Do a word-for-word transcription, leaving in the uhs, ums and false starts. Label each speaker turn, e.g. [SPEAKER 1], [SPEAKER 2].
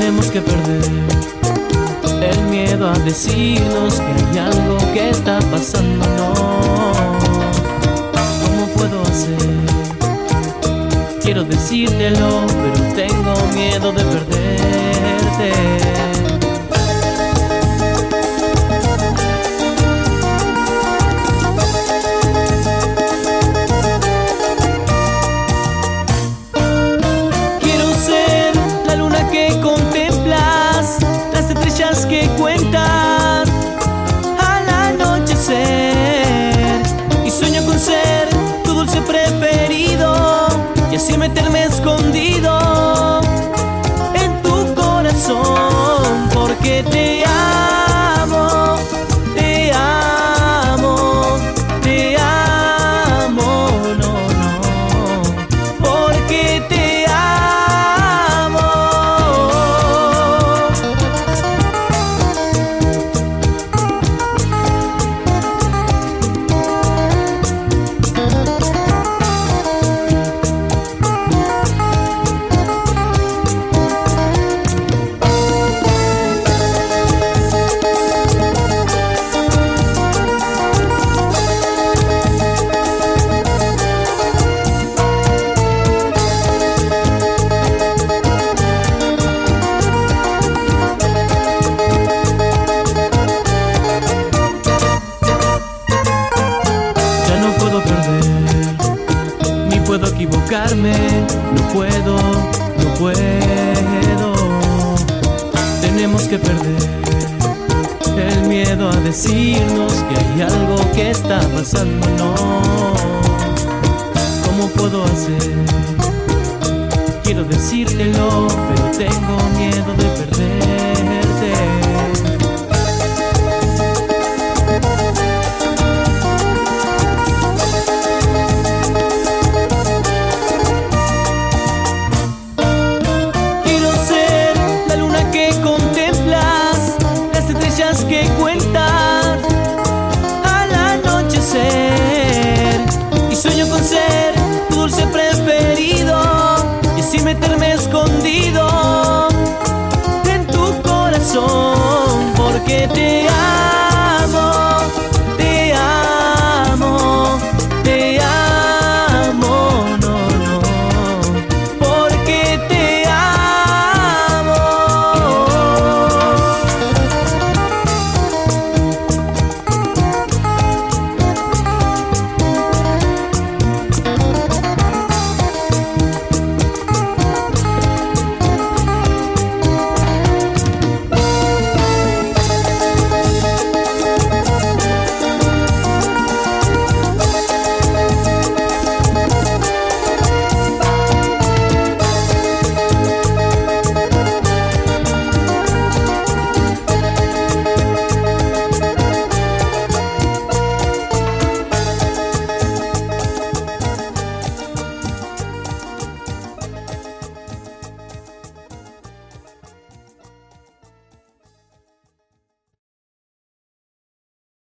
[SPEAKER 1] Tenemos que perder el miedo a decirnos que hay algo que está pasando. No, ¿cómo puedo hacer? Quiero decírtelo, pero tengo miedo de perderte. Que contemplas, las estrellas que cuentas al anochecer, y sueño con ser tu dulce preferido y así meterme escondido en tu corazón, porque te amo, te amo, te amo, no, no, porque te puedo equivocarme, no puedo, no puedo. Tenemos que perder el miedo a decirnos que hay algo que está pasando. No, ¿cómo puedo hacer? Quiero decírtelo, pero tengo miedo de perderte. Que contemplas, las estrellas que cuentas al anochecer, y sueño con ser tu dulce preferido y así meterme escondido en tu corazón, porque te amo.